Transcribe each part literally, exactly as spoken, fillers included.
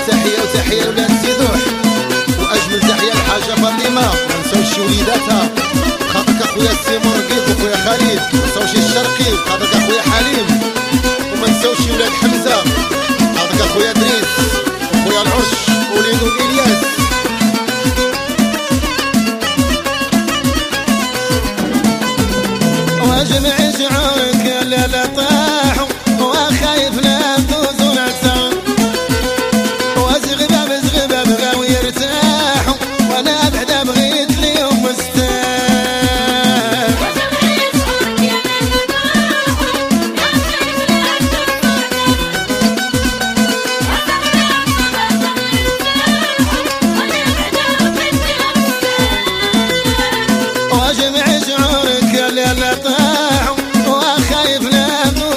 تحية وتحية لولاد سيدوح، واجمل تحية للحاجة فاطمة، منساوش وليداتها خاطرك اخويا السيمون رقيق وخويا خالد، منساوش الشرقي خاطرك اخويا حليم، ومنساوش ولاد حمزة خاطرك اخويا دريس وخويا العرش وليدو الياس. واجمع شعورك يا لا طاحوا وخايف لا تفوز ولا تسعوا، وزغباب زغباب بغاو يرتاحوا وانا بعدا بغيت ليهم مستاح. واجمع شعورك يا لا طاحوا وخايف لا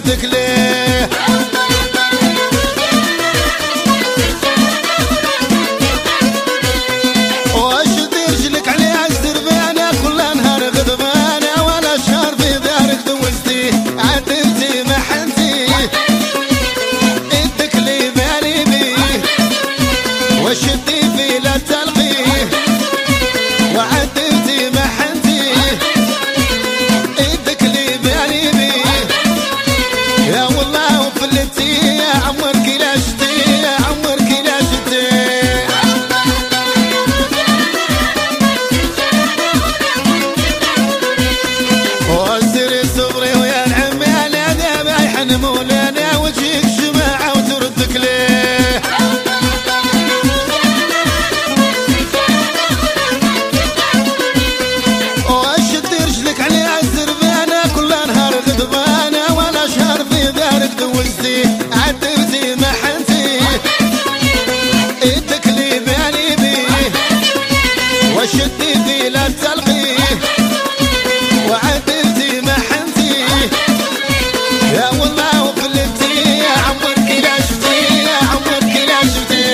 تردك ليه واشد رجلك عليها الزربانة كل نهار غضبانة وانا شهر في دارك دوزتي عدلتي محنتي ادك لي بالي بيه وشدي في لا تلقيه وعدلتي محنتي ادك لي بالي بيه يا والله وفلتي يا عمرك لا شتي يا عمرك لا شتي وزري صبري ويا العمي انا دابا يحنمولانا وجهك جماعه وتردك ليه واشد رجلك عليها الزربانه كل نهار غضبانه وانا شهر في دارك دوزتي عدلتي محنتي ادك لي بالي بيه وشدي في لا تلقيه وعدلتي محنتي يا والله وفلتي يا عمرك لا شفتي يا عمرك لا شفتي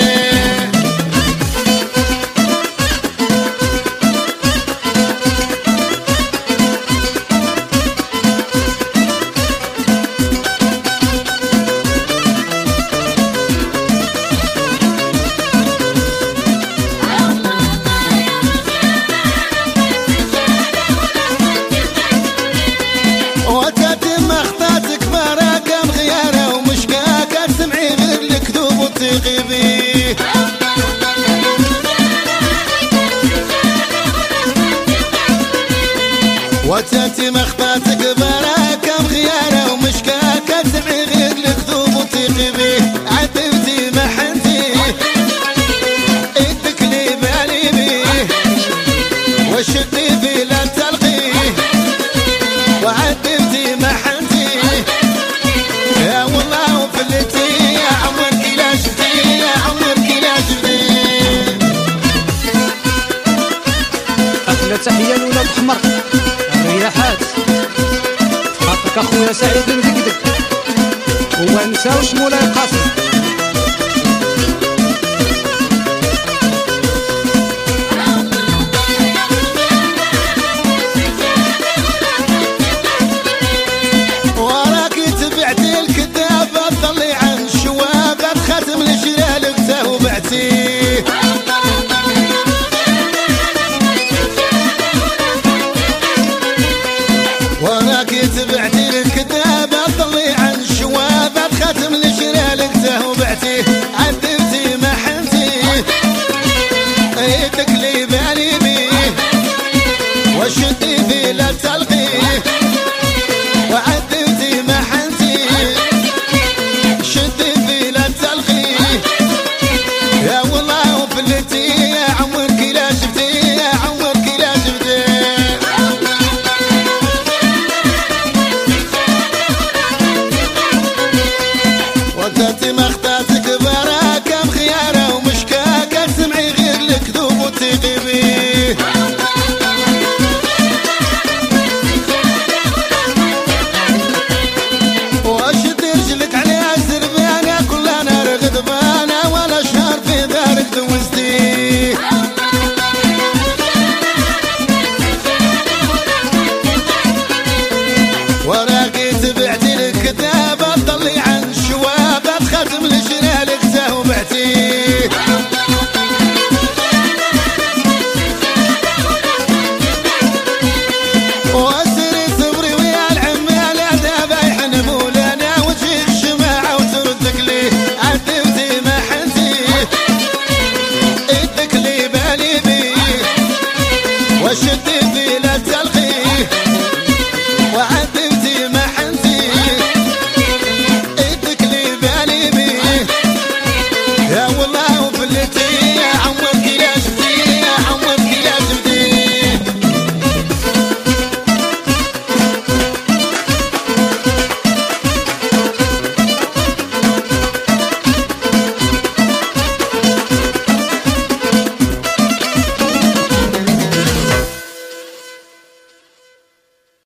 وتتم اخطاتك براكم خيانه ومشكاكه تسمعي غير الكذوب وتثيقي بيه وتتم اخطاتك براكم خيانه ومشكاكه تسمعي غير الكذوب وتثيقي بيه عدلتي محنتي ادك لي بالي بيه وشدي في لا تلقيه وعدلتي محنتي يا والله وفلتي يا عمرك لا شفتي يا عمرك لا شفتي أحلى تحية لولاد حمر الرياحات حقك أخويا سعيد المدقدق وما نساوش مولاي قاسم.